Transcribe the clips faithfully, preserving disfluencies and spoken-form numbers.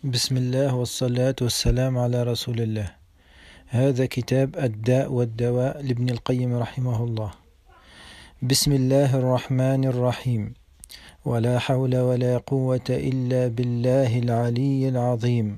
بسم الله والصلاة والسلام على رسول الله. هذا كتاب الداء والدواء لابن القيم رحمه الله. بسم الله الرحمن الرحيم. ولا حول ولا قوة إلا بالله العلي العظيم.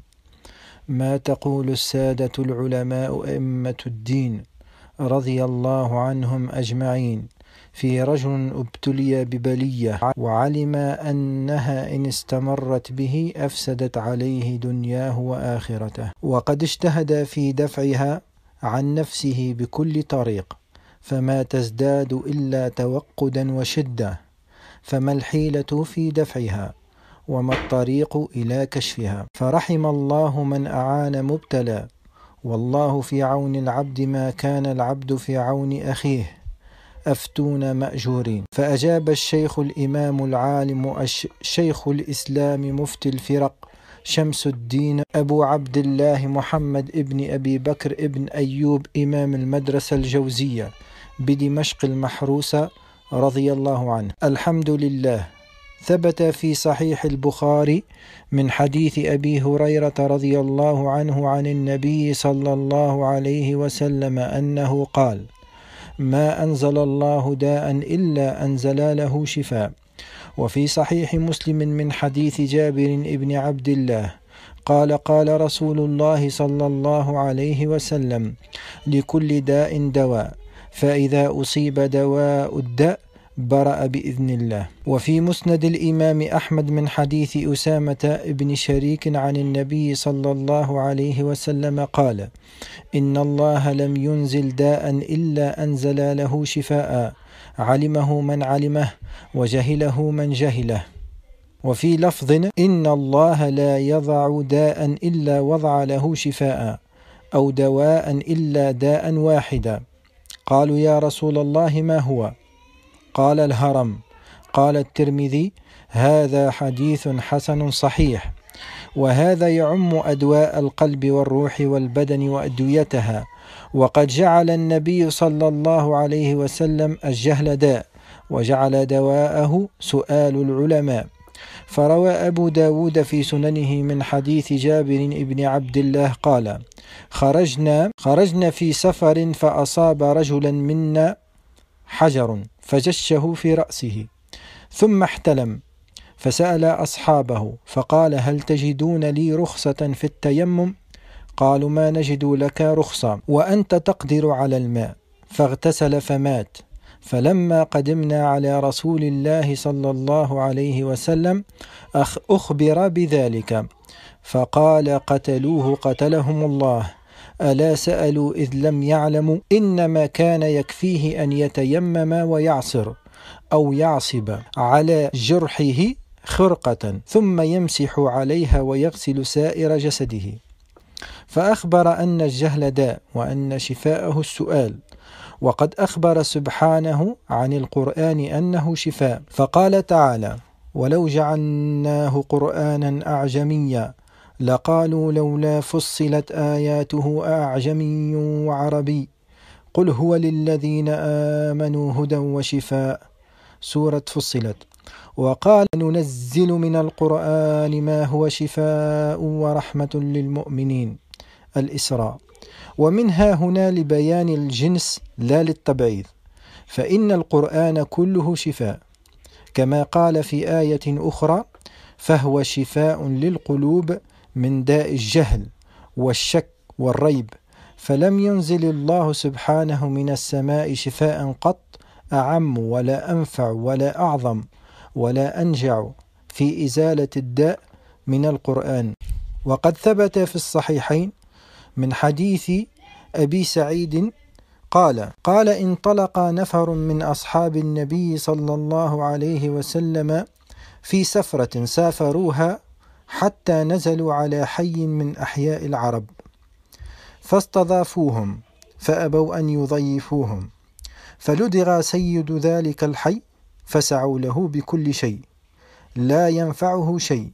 ما تقول السادة العلماء أئمة الدين رضي الله عنهم أجمعين في رجل ابتلي ببلية وعلم أنها إن استمرت به أفسدت عليه دنياه وآخرته، وقد اجتهد في دفعها عن نفسه بكل طريق، فما تزداد إلا توقدا وشدة، فما الحيلة في دفعها وما الطريق إلى كشفها؟ فرحم الله من أعان مبتلى، والله في عون العبد ما كان العبد في عون أخيه، أفتون مأجورين. فأجاب الشيخ الإمام العالم شيخ الإسلام مفتي الفرق شمس الدين أبو عبد الله محمد ابن أبي بكر ابن أيوب إمام المدرسة الجوزية بدمشق المحروسة رضي الله عنه: الحمد لله، ثبت في صحيح البخاري من حديث أبي هريرة رضي الله عنه عن النبي صلى الله عليه وسلم أنه قال: ما أنزل الله داء إلا أنزل له شفاء. وفي صحيح مسلم من حديث جابر بن عبد الله قال: قال رسول الله صلى الله عليه وسلم: لكل داء دواء، فإذا أصيب دواء الداء برأ بإذن الله. وفي مسند الإمام أحمد من حديث أسامة بن شريك عن النبي صلى الله عليه وسلم قال: إن الله لم ينزل داء إلا أنزل له شفاء، علمه من علمه وجهله من جهله. وفي لفظ: إن الله لا يضع داء إلا وضع له شفاء، أو دواء إلا داء واحدا. قالوا: يا رسول الله ما هو؟ قال: الهرم. قال الترمذي: هذا حديث حسن صحيح. وهذا يعم أدواء القلب والروح والبدن وأدويتها، وقد جعل النبي صلى الله عليه وسلم الجهل داء، وجعل دواءه سؤال العلماء. فروى أبو داود في سننه من حديث جابر بن عبد الله قال: خرجنا, خرجنا في سفر فأصاب رجلا منا حجر فجشه في رأسه، ثم احتلم، فسأل أصحابه فقال: هل تجدون لي رخصة في التيمم؟ قالوا: ما نجد لك رخصة، وأنت تقدر على الماء. فاغتسل فمات. فلما قدمنا على رسول الله صلى الله عليه وسلم أخبر بذلك، فقال: قتلوه قتلهم الله، ألا سألوا إذ لم يعلموا؟ إنما كان يكفيه أن يتيمم ويعصر أو يعصب على جرحه خرقة ثم يمسح عليها ويغسل سائر جسده. فأخبر أن الجهل داء، وأن شفاءه السؤال. وقد أخبر سبحانه عن القرآن أنه شفاء، فقال تعالى: ولو جعلناه قرآنا أعجميا لقالوا لولا فصلت آياته أعجمي وعربي قل هو للذين آمنوا هدى وشفاء. سورة فصلت. وقال: ننزل من القرآن ما هو شفاء ورحمة للمؤمنين. الإسراء. ومنها هنا لبيان الجنس لا للتبعيض، فإن القرآن كله شفاء، كما قال في آية أخرى: فهو شفاء للقلوب من داء الجهل والشك والريب. فلم ينزل الله سبحانه من السماء شفاء قط أعم ولا أنفع ولا أعظم ولا أنجع في إزالة الداء من القرآن. وقد ثبت في الصحيحين من حديث أبي سعيد قال: قال: انطلق نفر من أصحاب النبي صلى الله عليه وسلم في سفرة سافروها حتى نزلوا على حي من أحياء العرب، فاستضافوهم فأبوا أن يضيفوهم، فلدغ سيد ذلك الحي فسعوا له بكل شيء لا ينفعه شيء.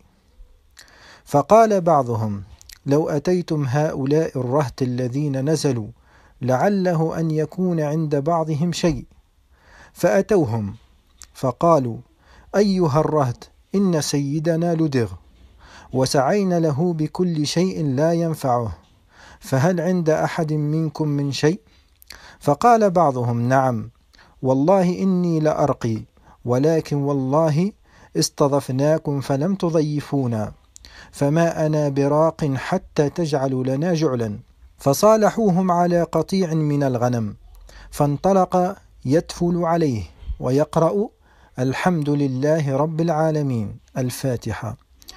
فقال بعضهم: لو أتيتم هؤلاء الرهط الذين نزلوا لعله أن يكون عند بعضهم شيء. فأتوهم فقالوا: أيها الرهط، إن سيدنا لدغ، وسعين له بكل شيء لا ينفعه، فهل عند أحد منكم من شيء؟ فقال بعضهم: نعم، والله إني لأرقي، ولكن والله استضفناكم فلم تضيفونا، فما أنا براق حتى تجعلوا لنا جعلا. فصالحوهم على قطيع من الغنم، فانطلق يتفل عليه ويقرأ: الحمد لله رب العالمين، الفاتحة،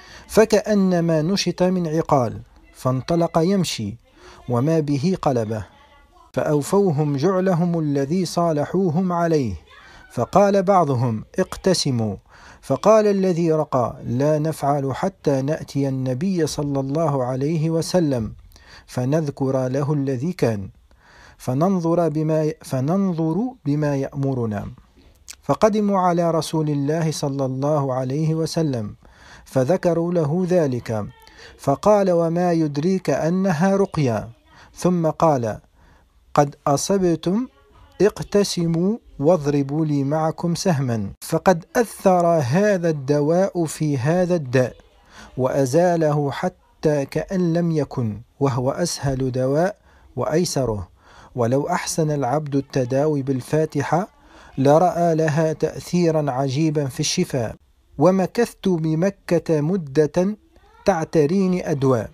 فكأنما نشط من عقال، فانطلق يمشي وما به قلبه، فأوفوهم جعلهم الذي صالحوهم عليه. فقال بعضهم: اقتسموا. فقال الذي رقى: لا نفعل حتى نأتي النبي صلى الله عليه وسلم فنذكر له الذي كان، فننظر بما, فننظر بما يأمرنا. فقدموا على رسول الله صلى الله عليه وسلم فذكروا له ذلك، فقال: وما يدريك أنها رقيا؟ ثم قال: قد أصبتم، اقتسموا واضربوا لي معكم سهما، فقد أثر هذا الدواء في هذا الداء وأزاله حتى كأن لم يكن، وهو أسهل دواء وأيسره. ولو أحسن العبد التداوي بالفاتحة لرأى لها تأثيرا عجيبا في الشفاء. ومكثت بمكة مدة تعتريني أدواء،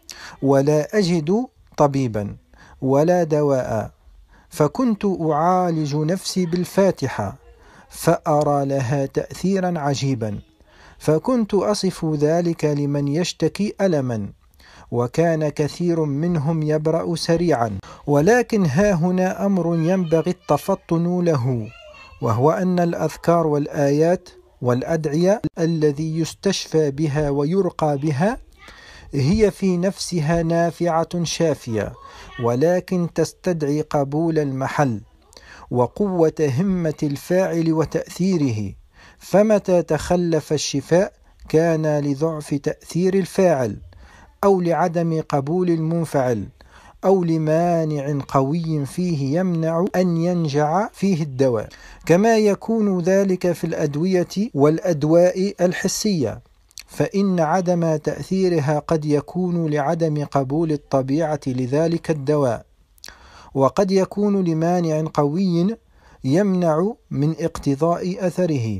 ولا أجد طبيبا ولا دواء، فكنت أعالج نفسي بالفاتحة فأرى لها تأثيرا عجيبا، فكنت أصف ذلك لمن يشتكي ألما، وكان كثير منهم يبرأ سريعا. ولكن ها هنا أمر ينبغي التفطن له، وهو أن الأذكار والآيات والأدعية الذي يستشفى بها ويرقى بها هي في نفسها نافعة شافية، ولكن تستدعي قبول المحل وقوة همة الفاعل وتأثيره، فمتى تخلف الشفاء كان لضعف تأثير الفاعل، أو لعدم قبول المنفعل، أو لمانع قوي فيه يمنع أن ينجع فيه الدواء، كما يكون ذلك في الأدوية والأدواء الحسية، فإن عدم تأثيرها قد يكون لعدم قبول الطبيعة لذلك الدواء، وقد يكون لمانع قوي يمنع من اقتضاء أثره.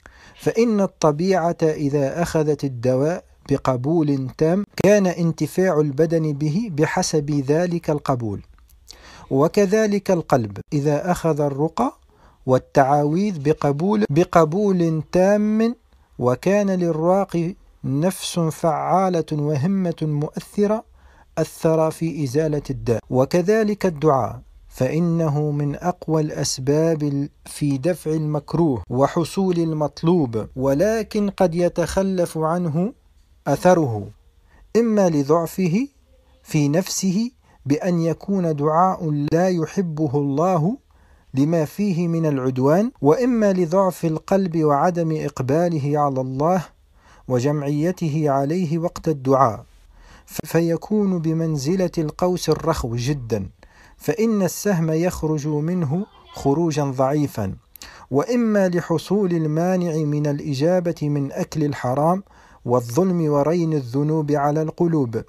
فإن الطبيعة إذا أخذت الدواء بقبول تام كان انتفاع البدن به بحسب ذلك القبول. وكذلك القلب إذا أخذ الرقى والتعاويذ بقبول, بقبول تام وكان للراقي نفس فعالة وهمة مؤثرة أثر في إزالة الداء. وكذلك الدعاء، فإنه من أقوى الأسباب في دفع المكروه وحصول المطلوب، ولكن قد يتخلف عنه أثره، إما لضعفه في نفسه بأن يكون دعاء لا يحبه الله لما فيه من العدوان، وإما لضعف القلب وعدم إقباله على الله وجمعيته عليه وقت الدعاء، فيكون بمنزلة القوس الرخو جدا، فإن السهم يخرج منه خروجا ضعيفا. وإما لحصول المانع من الإجابة من أكل الحرام والظلم ورين الذنوب على القلوب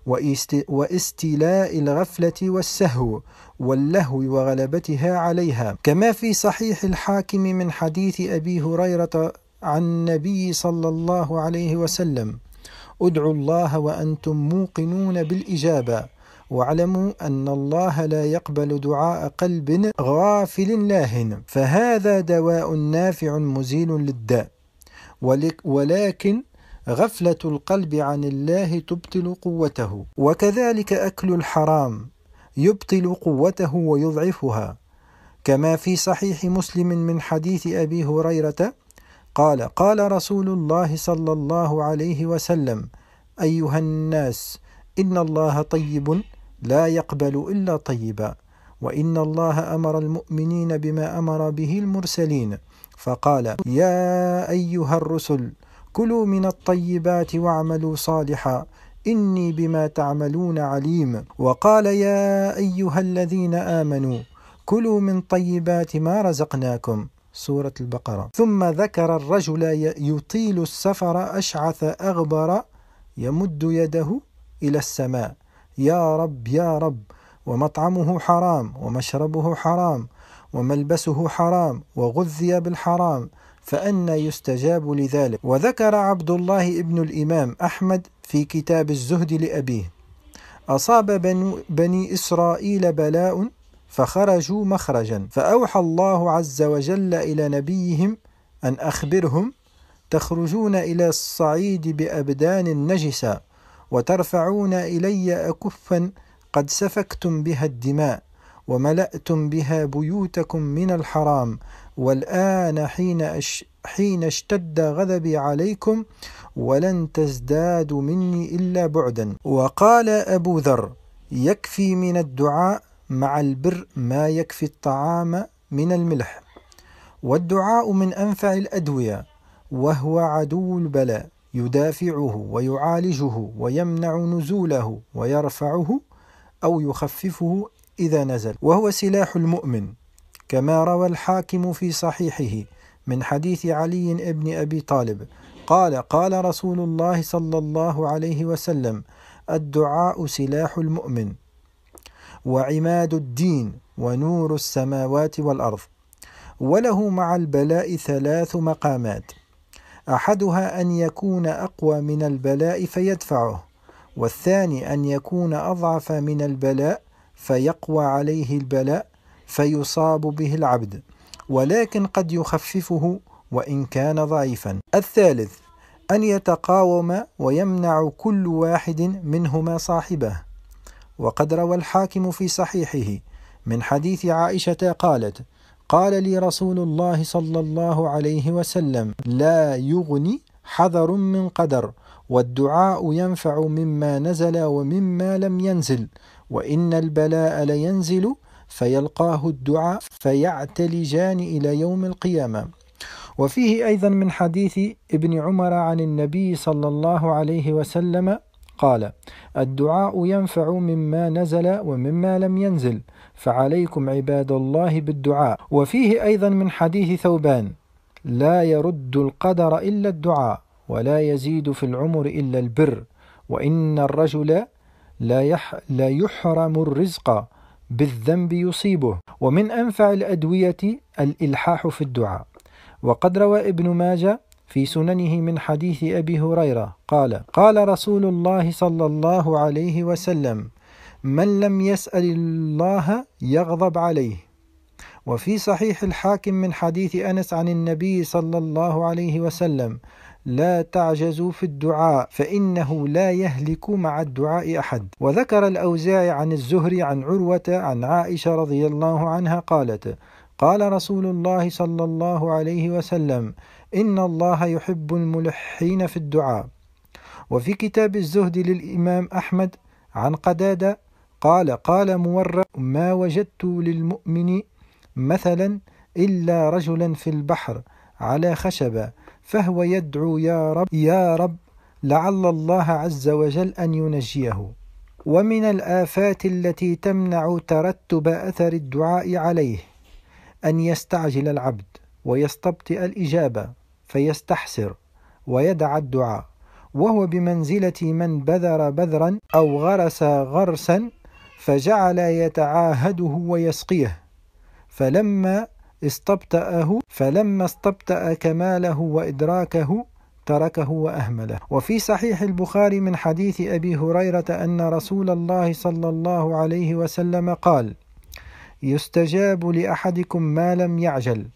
واستيلاء الغفلة والسهو واللهو وغلبتها عليها، كما في صحيح الحاكم من حديث أبي هريرة عن النبي صلى الله عليه وسلم: ادعوا الله وأنتم موقنون بالإجابة، واعلموا أن الله لا يقبل دعاء قلب غافل لاهٍ، فهذا دواء نافع مزيل للداء. ولكن غفلة القلب عن الله تبطل قوته، وكذلك أكل الحرام يبطل قوته ويضعفها، كما في صحيح مسلم من حديث أبي هريرة قال: قال رسول الله صلى الله عليه وسلم: أيها الناس، إن الله طيب لا يقبل إلا طيبا، وإن الله أمر المؤمنين بما أمر به المرسلين، فقال: يا أيها الرسل كلوا من الطيبات واعملوا صالحا إني بما تعملون عليم، وقال: يا أيها الذين آمنوا كلوا من طيبات ما رزقناكم، سورة البقرة. ثم ذكر الرجل يطيل السفر أشعث أغبر يمد يده إلى السماء: يا رب يا رب، ومطعمه حرام ومشربه حرام وملبسه حرام وغذي بالحرام، فأنى يستجاب لذلك؟ وذكر عبد الله ابن الإمام أحمد في كتاب الزهد لأبيه: أصاب بني إسرائيل بلاء فخرجوا مخرجا، فأوحى الله عز وجل إلى نبيهم أن أخبرهم: تخرجون إلى الصعيد بأبدان نجسة، وترفعون إلي أكفا قد سفكتم بها الدماء، وملأتم بها بيوتكم من الحرام، والآن حين, أش حين اشتد غضبي عليكم، ولن تزدادوا مني إلا بعدا. وقال أبو ذر: يكفي من الدعاء مع البر ما يكفي الطعام من الملح. والدعاء من أنفع الأدوية، وهو عدو البلاء، يدافعه ويعالجه ويمنع نزوله ويرفعه أو يخففه إذا نزل، وهو سلاح المؤمن، كما روى الحاكم في صحيحه من حديث علي بن أبي طالب قال: قال رسول الله صلى الله عليه وسلم: الدعاء سلاح المؤمن، وعماد الدين، ونور السماوات والأرض. وله مع البلاء ثلاث مقامات: أحدها أن يكون أقوى من البلاء فيدفعه، والثاني أن يكون أضعف من البلاء فيقوى عليه البلاء فيصاب به العبد، ولكن قد يخففه وإن كان ضعيفا. الثالث أن يتقاوم ويمنع كل واحد منهما صاحبه. وقد روى الحاكم في صحيحه من حديث عائشة قالت: قال لي رسول الله صلى الله عليه وسلم: لا يغني حذر من قدر، والدعاء ينفع مما نزل ومما لم ينزل، وإن البلاء لينزل فيلقاه الدعاء فيعتلجان إلى يوم القيامة. وفيه أيضا من حديث ابن عمر عن النبي صلى الله عليه وسلم قال: الدعاء ينفع مما نزل ومما لم ينزل، فعليكم عباد الله بالدعاء. وفيه أيضا من حديث ثوبان: لا يرد القدر إلا الدعاء، ولا يزيد في العمر إلا البر، وإن الرجل لا, يح لا يحرم الرزق بالذنب يصيبه. ومن أنفع الأدوية الإلحاح في الدعاء. وقد روى ابن ماجه في سننه من حديث أبي هريرة قال: قال رسول الله صلى الله عليه وسلم: من لم يسأل الله يغضب عليه. وفي صحيح الحاكم من حديث أنس عن النبي صلى الله عليه وسلم: لا تعجزوا في الدعاء، فإنه لا يهلك مع الدعاء أحد. وذكر الأوزاعي عن الزهري عن عروة عن عائشة رضي الله عنها قالت: قال رسول الله صلى الله عليه وسلم: إن الله يحب الملحين في الدعاء. وفي كتاب الزهد للإمام أحمد عن قتادة قال: قال مورق: ما وجدت للمؤمن مثلا إلا رجلا في البحر على خشبة، فهو يدعو: يا رب يا رب، لعل الله عز وجل أن ينجيه. ومن الآفات التي تمنع ترتب أثر الدعاء عليه أن يستعجل العبد ويستبطئ الإجابة فيستحسر ويدع الدعاء، وهو بمنزلة من بذر بذرا أو غرس غرسا فجعل يتعاهده ويسقيه، فلما استبطأه فلما استبطأ كماله وإدراكه تركه وأهمله. وفي صحيح البخاري من حديث أبي هريرة أن رسول الله صلى الله عليه وسلم قال: يستجاب لأحدكم ما لم يعجل،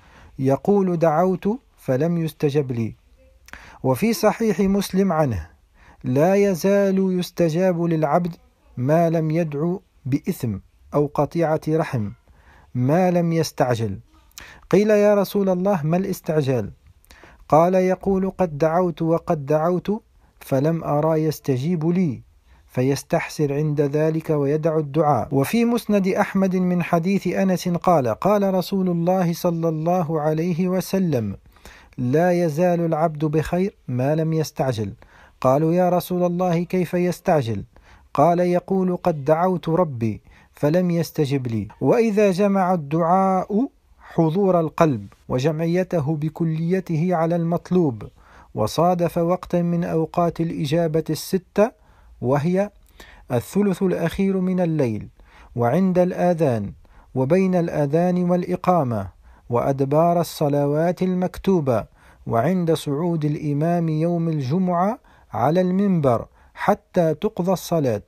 يقول: دعوت فلم يستجب لي. وفي صحيح مسلم عنه: لا يزال يستجاب للعبد ما لم يدعو بإثم أو قطيعة رحم ما لم يستعجل. قيل: يا رسول الله، ما الاستعجال؟ قال: يقول: قد دعوت وقد دعوت فلم أرى يستجيب لي، فيستحسر عند ذلك ويدع الدعاء. وفي مسند أحمد من حديث أنس قال: قال رسول الله صلى الله عليه وسلم: لا يزال العبد بخير ما لم يستعجل. قالوا: يا رسول الله، كيف يستعجل؟ قال: يقول: قد دعوت ربي فلم يستجب لي. وإذا جمع الدعاء حضور القلب وجمعيته بكليته على المطلوب وصادف وقتا من أوقات الإجابة الستة، وهي الثلث الأخير من الليل، وعند الآذان، وبين الأذان والإقامة، وأدبار الصلوات المكتوبة، وعند صعود الإمام يوم الجمعة على المنبر حتى تقضى الصلاة،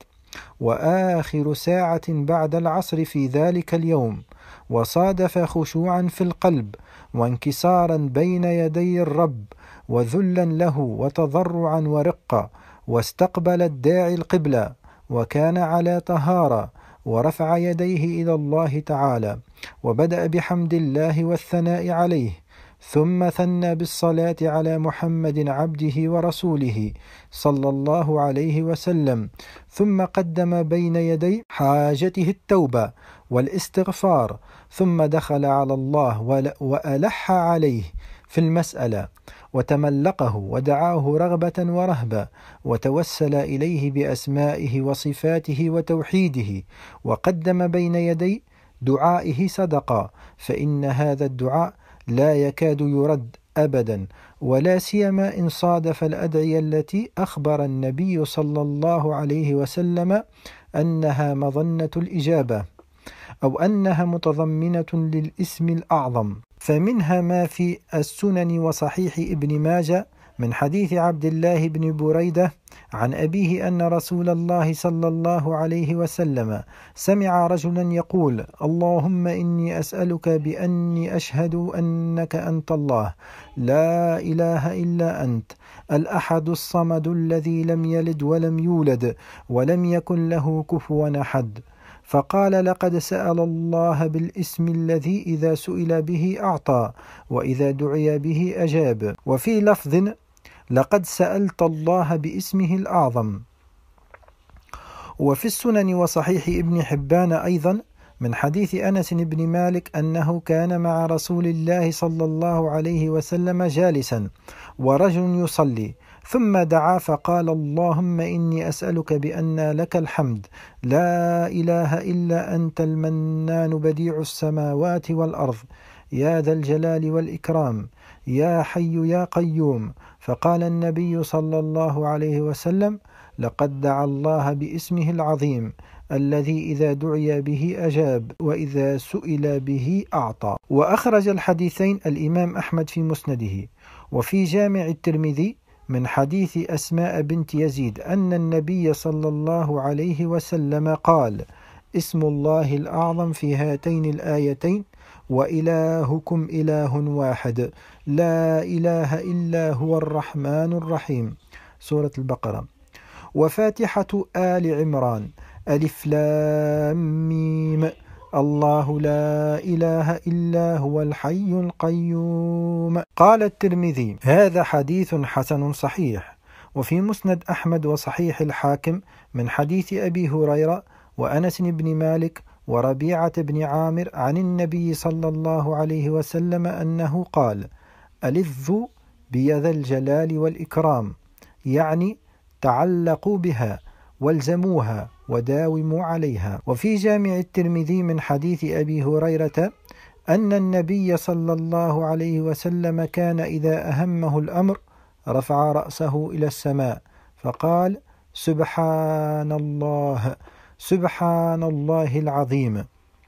وآخر ساعة بعد العصر في ذلك اليوم. وصادف خشوعا في القلب، وانكسارا بين يدي الرب، وذلا له، وتضرعا ورقة، واستقبل الداعي القبلة، وكان على طهارة، ورفع يديه إلى الله تعالى، وبدأ بحمد الله والثناء عليه، ثم ثنى بالصلاة على محمد عبده ورسوله صلى الله عليه وسلم، ثم قدم بين يدي حاجته التوبة والاستغفار، ثم دخل على الله وألح عليه في المسألة، وتملقه ودعاه رغبة ورهبة، وتوسل إليه بأسمائه وصفاته وتوحيده، وقدم بين يدي دعائه صدقة، فإن هذا الدعاء لا يكاد يرد أبدا، ولا سيما إن صادف الأدعية التي أخبر النبي صلى الله عليه وسلم أنها مظنة الإجابة، أو أنها متضمنة للاسم الأعظم. فمنها ما في السنن وصحيح ابن ماجه من حديث عبد الله بن بريدة عن أبيه أن رسول الله صلى الله عليه وسلم سمع رجلا يقول: اللهم إني أسألك بأني أشهد أنك أنت الله لا إله إلا أنت الأحد الصمد الذي لم يلد ولم يولد ولم يكن له كفوا أحد. فقال: لقد سأل الله بالاسم الذي إذا سئل به أعطى، وإذا دعي به أجاب. وفي لفظ: لقد سألت الله باسمه الأعظم. وفي السنن وصحيح ابن حبان أيضا من حديث أنس بن مالك أنه كان مع رسول الله صلى الله عليه وسلم جالسا ورجل يصلي، ثم دعا فقال: اللهم إني أسألك بأن لك الحمد لا إله إلا أنت المنان بديع السماوات والأرض يا ذا الجلال والإكرام يا حي يا قيوم. فقال النبي صلى الله عليه وسلم: لقد دعا الله باسمه العظيم الذي إذا دعي به أجاب، وإذا سئل به أعطى. وأخرج الحديثين الإمام أحمد في مسنده. وفي جامع الترمذي من حديث أسماء بنت يزيد أن النبي صلى الله عليه وسلم قال: اسم الله الأعظم في هاتين الآيتين: وإلهكم إله واحد لا إله إلا هو الرحمن الرحيم، سورة البقرة. وفاتحة آل عمران: ألف لام ميم، الله لا إله إلا هو الحي القيوم. قال الترمذي: هذا حديث حسن صحيح. وفي مسند أحمد وصحيح الحاكم من حديث أبي هريرة وأنس بن مالك وربيعة بن عامر عن النبي صلى الله عليه وسلم أنه قال: ألذوا بيذا الجلال والإكرام، يعني تعلقوا بها والزموها وداوموا عليها. وفي جامع الترمذي من حديث أبي هريرة أن النبي صلى الله عليه وسلم كان إذا أهمه الأمر رفع رأسه إلى السماء فقال: سبحان الله سبحان الله العظيم.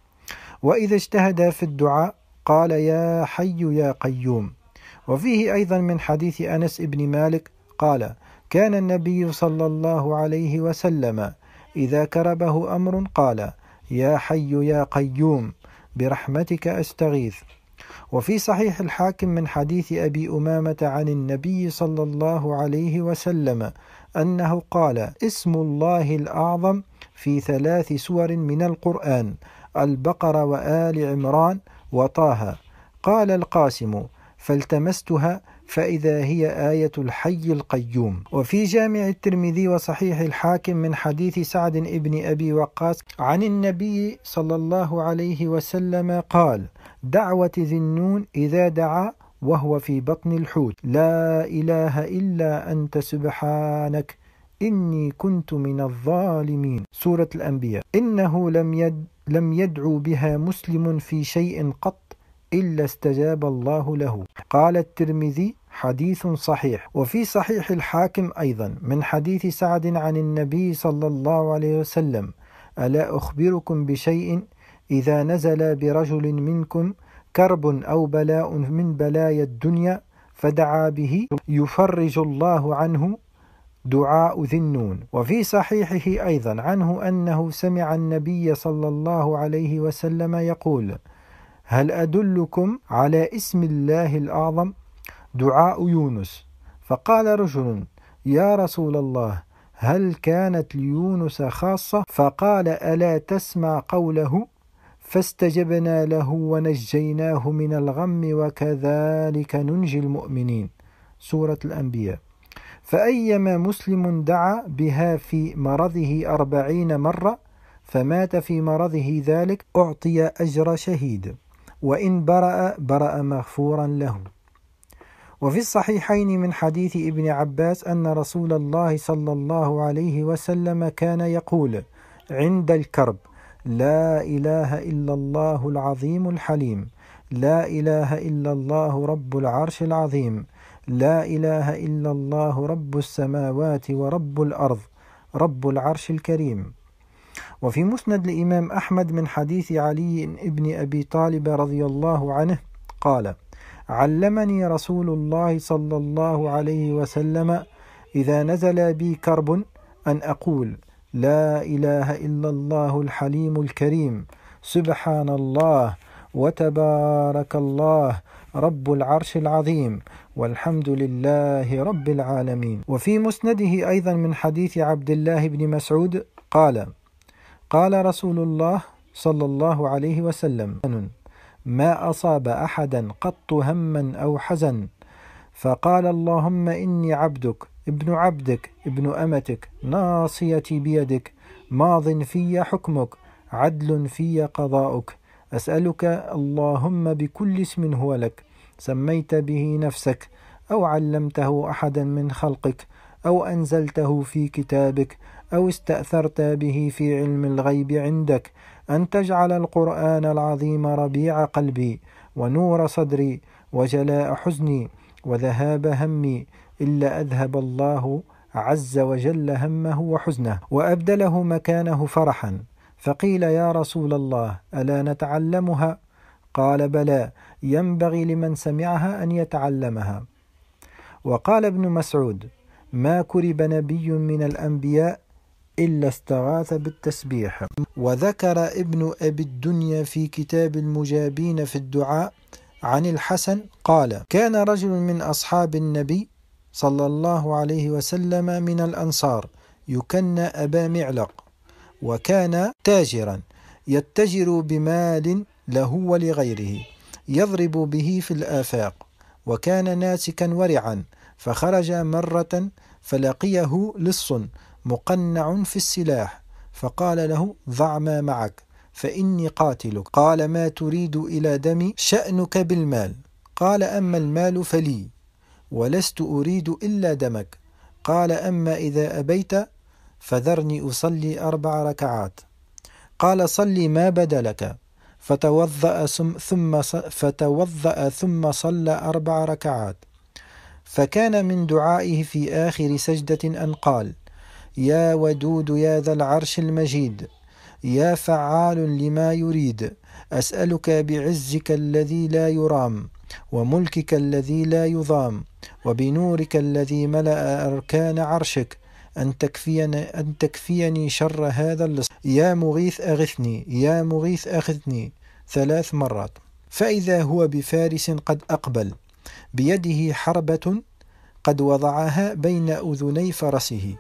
وإذا اجتهد في الدعاء قال: يا حي يا قيوم. وفيه أيضا من حديث أنس بن مالك قال: كان النبي صلى الله عليه وسلم إذا كربه أمر قال: يا حي يا قيوم برحمتك أستغيث. وفي صحيح الحاكم من حديث أبي أمامة عن النبي صلى الله عليه وسلم أنه قال: اسم الله الأعظم في ثلاث سور من القرآن: البقرة وآل عمران وطه. قال القاسم: فالتمستها فإذا هي آية الحي القيوم. وفي جامع الترمذي وصحيح الحاكم من حديث سعد بن أبي وقاص عن النبي صلى الله عليه وسلم قال: دعوة ذي النون إذا دعا وهو في بطن الحوت: لا إله إلا أنت سبحانك إني كنت من الظالمين، سورة الأنبياء. إنه لم يد لم يدعو بها مسلم في شيء قط إلا استجاب الله له. قال الترمذي: حديث صحيح. وفي صحيح الحاكم أيضا من حديث سعد عن النبي صلى الله عليه وسلم: ألا أخبركم بشيء إذا نزل برجل منكم كرب أو بلاء من بلايا الدنيا فدعا به يفرج الله عنه دعاء ذي النون. وفي صحيحه أيضا عنه أنه سمع النبي صلى الله عليه وسلم يقول: هل أدلكم على اسم الله الأعظم؟ دعاء يونس. فقال رجل: يا رسول الله، هل كانت ليونس خاصة؟ فقال: ألا تسمع قوله: فاستجبنا له ونجيناه من الغم وكذلك ننجي المؤمنين، سورة الأنبياء. فأيما مسلم دعا بها في مرضه أربعين مرة فمات في مرضه ذلك أعطي أجر شهيد، وإن برأ برأ مغفورا له. وفي الصحيحين من حديث ابن عباس أن رسول الله صلى الله عليه وسلم كان يقول عند الكرب: لا إله إلا الله العظيم الحليم، لا إله إلا الله رب العرش العظيم، لا إله إلا الله رب السماوات ورب الأرض رب العرش الكريم. وفي مسند الإمام أحمد من حديث علي بن أبي طالب رضي الله عنه قال: علمني رسول الله صلى الله عليه وسلم إذا نزل بي كرب أن أقول: لا إله إلا الله الحليم الكريم، سبحان الله وتبارك الله رب العرش العظيم، والحمد لله رب العالمين. وفي مسنده أيضا من حديث عبد الله بن مسعود قال: قال رسول الله صلى الله عليه وسلم: ما أصاب أحدا قط هما أو حزن فقال اللهم إني عبدك ابن عبدك ابن أمتك ناصيتي بيدك ماض في حكمك عدل في قضاؤك، أسألك اللهم بكل اسم هو لك سميت به نفسك أو علمته أحدا من خلقك أو أنزلته في كتابك أو استأثرت به في علم الغيب عندك أن تجعل القرآن العظيم ربيع قلبي ونور صدري وجلاء حزني وذهاب همي، إلا أذهب الله عز وجل همه وحزنه وأبدله مكانه فرحا. فقيل: يا رسول الله، ألا نتعلمها؟ قال: بلى، ينبغي لمن سمعها أن يتعلمها. وقال ابن مسعود: ما كرب نبي من الأنبياء إلا استغاث بالتسبيح. وذكر ابن أبي الدنيا في كتاب المجابين في الدعاء عن الحسن قال: كان رجل من أصحاب النبي صلى الله عليه وسلم من الأنصار يكنى أبا معلق، وكان تاجرا يتجر بمال له ولغيره يضرب به في الآفاق، وكان ناسكا ورعا، فخرج مرة فلقيه لص مقنع في السلاح، فقال له: ضع ما معك فإني قاتلك. قال: ما تريد إلى دمي؟ شأنك بالمال. قال: أما المال فلي ولست أريد إلا دمك. قال: أما إذا أبيت فذرني أصلي أربع ركعات. قال: صلي ما بدلك. فتوضأ ثم فتوضأ ثم صلى أربع ركعات. فكان من دعائه في آخر سجدة أن قال: يا ودود يا ذا العرش المجيد، يا فعال لما يريد، أسألك بعزك الذي لا يرام، وملكك الذي لا يضام، وبنورك الذي ملأ أركان عرشك، أن تكفيني, أن تكفيني شر هذا اللص. يا مغيث أغثني، يا مغيث أغثني، ثلاث مرات. فإذا هو بفارس قد أقبل بيده حربة قد وضعها بين أذني فرسه،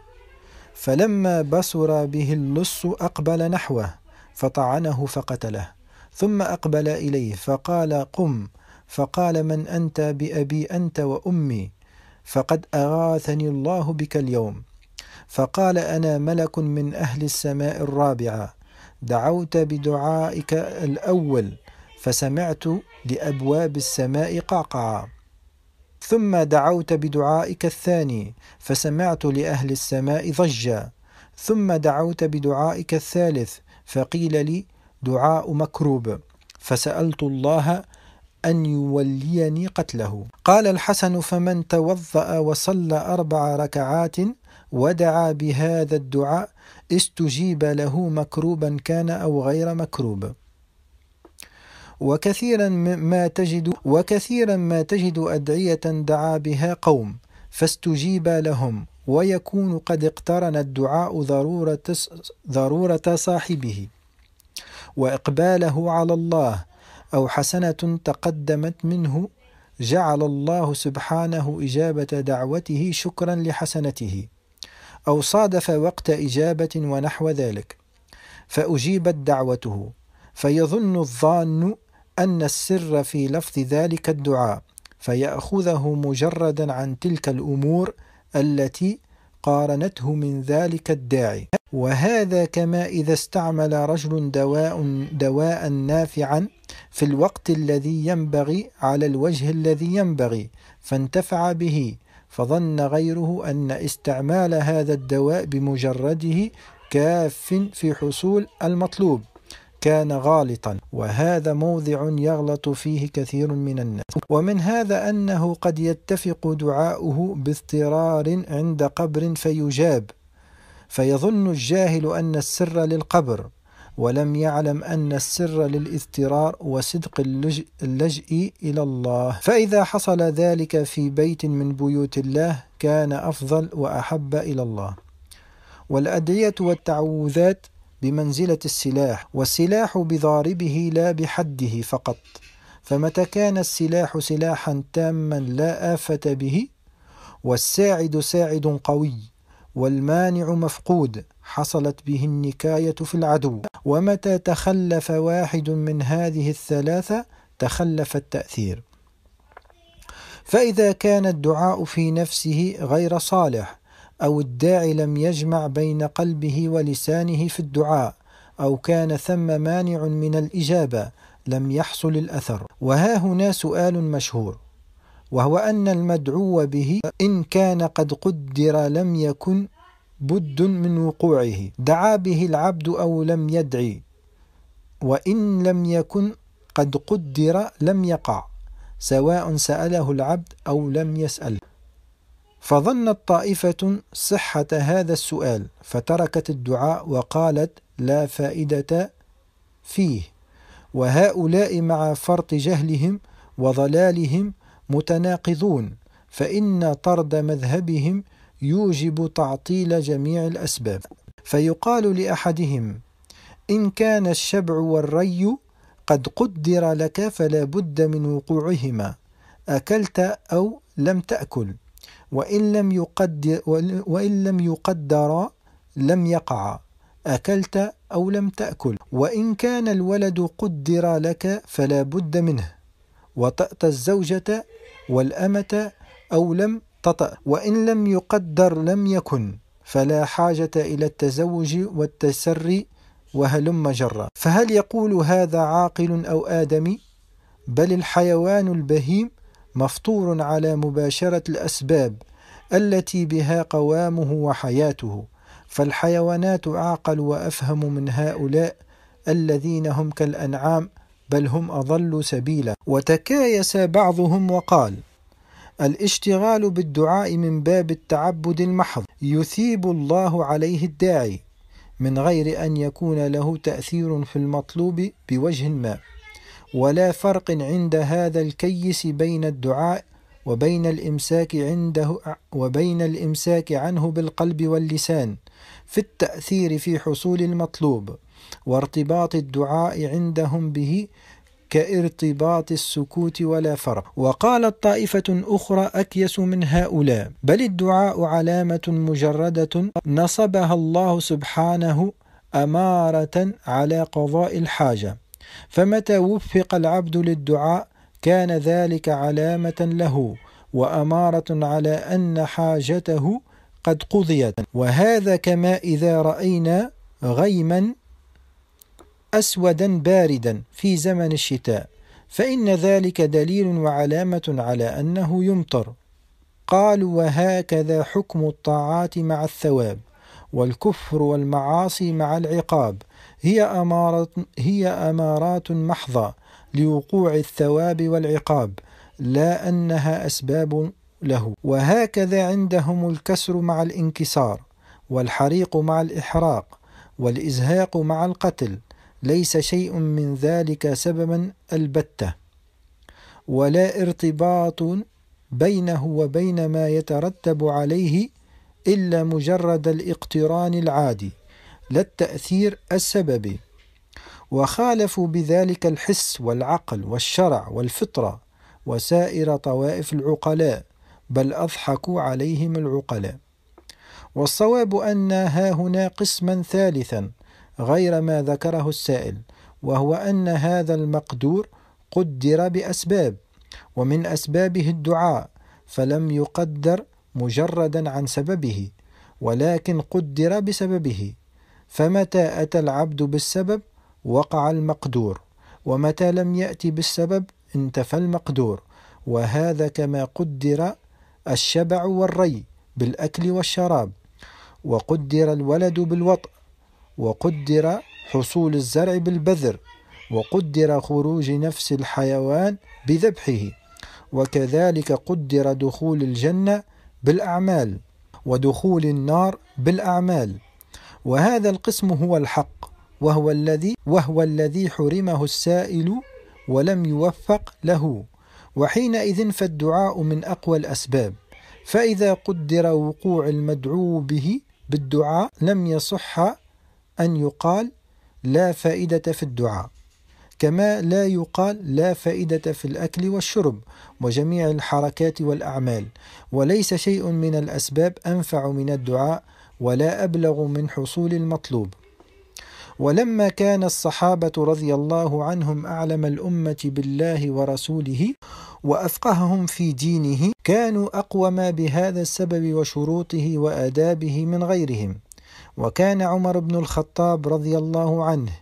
فلما بصر به اللص أقبل نحوه فطعنه فقتله، ثم أقبل إليه فقال: قم. فقال: من أنت؟ بأبي أنت وأمي، فقد أغاثني الله بك اليوم. فقال: أنا ملك من أهل السماء الرابعة، دعوت بدعائك الأول فسمعت لأبواب السماء قعقعا، ثم دعوت بدعائك الثاني فسمعت لأهل السماء ضجا، ثم دعوت بدعائك الثالث فقيل لي دعاء مكروب، فسألت الله أن يوليني قتله. قال الحسن: فمن توضأ وصلى أربع ركعات ودعا بهذا الدعاء استجيب له مكروبا كان أو غير مكروب. وكثيرا ما تجد وكثيرا ما تجد أدعية دعا بها قوم فاستجيب لهم، ويكون قد اقترن الدعاء ضرورة ضرورة صاحبه وإقباله على الله، أو حسنة تقدمت منه جعل الله سبحانه إجابة دعوته شكرا لحسنته، أو صادف وقت إجابة ونحو ذلك فأجيبت دعوته، فيظن الظان أن السر في لفظ ذلك الدعاء فيأخذه مجردا عن تلك الأمور التي قارنته من ذلك الداعي. وهذا كما إذا استعمل رجل دواء, دواء نافعا في الوقت الذي ينبغي على الوجه الذي ينبغي فانتفع به، فظن غيره أن استعمال هذا الدواء بمجرده كاف في حصول المطلوب، كان غالطا، وهذا موضع يغلط فيه كثير من الناس. ومن هذا أنه قد يتفق دعاؤه باضطرار عند قبر فيجاب، فيظن الجاهل أن السر للقبر، ولم يعلم أن السر للاضطرار وصدق اللجئ إلى الله. فإذا حصل ذلك في بيت من بيوت الله كان أفضل وأحب إلى الله. والأدعية والتعوذات بمنزلة السلاح، والسلاح بضاربه لا بحده فقط، فمتى كان السلاح سلاحا تاما لا آفة به، والساعد ساعد قوي، والمانع مفقود، حصلت به النكاية في العدو. ومتى تخلف واحد من هذه الثلاثة تخلف التأثير. فإذا كان الدعاء في نفسه غير صالح، أو الداعي لم يجمع بين قلبه ولسانه في الدعاء، أو كان ثم مانع من الإجابة، لم يحصل الأثر. وها هنا سؤال مشهور، وهو أن المدعو به إن كان قد قدر لم يكن بد من وقوعه، دعا به العبد أو لم يدعي، وإن لم يكن قد قدر لم يقع، سواء سأله العبد أو لم يسأل. فظنت طائفة صحة هذا السؤال فتركت الدعاء وقالت لا فائدة فيه، وهؤلاء مع فرط جهلهم وضلالهم متناقضون، فإن طرد مذهبهم يوجب تعطيل جميع الأسباب. فيقال لأحدهم إن كان الشبع والري قد قدر لك فلا بد من وقوعهما، أكلت أو لم تأكل، وإن لم يقدر, وإن لم يقدر لم يقع، أكلت أو لم تأكل. وإن كان الولد قدر لك فلا بد منه، وطأت الزوجة والأمة أو لم تطأ، وإن لم يقدر لم يكن، فلا حاجة إلى التزوج والتسري وهلم جرا. فهل يقول هذا عاقل أو آدمي؟ بل الحيوان البهيم مفطور على مباشرة الأسباب التي بها قوامه وحياته، فالحيوانات أعقل وأفهم من هؤلاء الذين هم كالأنعام بل هم أضل سبيلا. وتكايس بعضهم وقال الاشتغال بالدعاء من باب التعبد المحض يثيب الله عليه الداعي من غير أن يكون له تأثير في المطلوب بوجه ما، ولا فرق عند هذا الكيس بين الدعاء وبين الإمساك عنده وبين الإمساك عنه بالقلب واللسان في التأثير في حصول المطلوب، وارتباط الدعاء عندهم به كارتباط السكوت ولا فرق. وقالت طائفة أخرى أكيس من هؤلاء بل الدعاء علامة مجردة نصبها الله سبحانه أمارة على قضاء الحاجة، فمتى وفق العبد للدعاء كان ذلك علامة له وأمارة على أن حاجته قد قضيت. وهذا كما إذا رأينا غيما أسودا باردا في زمن الشتاء، فإن ذلك دليل وعلامة على أنه يمطر. قالوا وهكذا حكم الطاعات مع الثواب، والكفر والمعاصي مع العقاب، هي أمارات, هي أمارات محضة لوقوع الثواب والعقاب، لا أنها أسباب له. وهكذا عندهم الكسر مع الانكسار، والحريق مع الإحراق، والإزهاق مع القتل، ليس شيء من ذلك سببا البتة، ولا ارتباط بينه وبين ما يترتب عليه إلا مجرد الاقتران العادي، لا التأثير السببي. وخالفوا بذلك الحس والعقل والشرع والفطرة وسائر طوائف العقلاء، بل أضحكوا عليهم العقلاء. والصواب أن ها هنا قسما ثالثا غير ما ذكره السائل، وهو أن هذا المقدور قدر بأسباب، ومن أسبابه الدعاء، فلم يقدر مجردا عن سببه، ولكن قدر بسببه. فمتى أتى العبد بالسبب وقع المقدور، ومتى لم يأتي بالسبب انتفى المقدور. وهذا كما قدر الشبع والري بالأكل والشراب، وقدر الولد بالوطء، وقدر حصول الزرع بالبذر، وقدر خروج نفس الحيوان بذبحه، وكذلك قدر دخول الجنة بالأعمال، ودخول النار بالأعمال. وهذا القسم هو الحق، وهو الذي وهو الذي حرمه السائل ولم يوفق له، وحينئذ فالدعاء من أقوى الأسباب. فإذا قدر وقوع المدعو به بالدعاء لم يصح أن يقال لا فائدة في الدعاء، كما لا يقال لا فائدة في الأكل والشرب وجميع الحركات والأعمال. وليس شيء من الأسباب أنفع من الدعاء ولا أبلغ من حصول المطلوب. ولما كان الصحابة رضي الله عنهم أعلم الأمة بالله ورسوله وأفقههم في دينه، كانوا أقوم بهذا السبب وشروطه وآدابه من غيرهم. وكان عمر بن الخطاب رضي الله عنه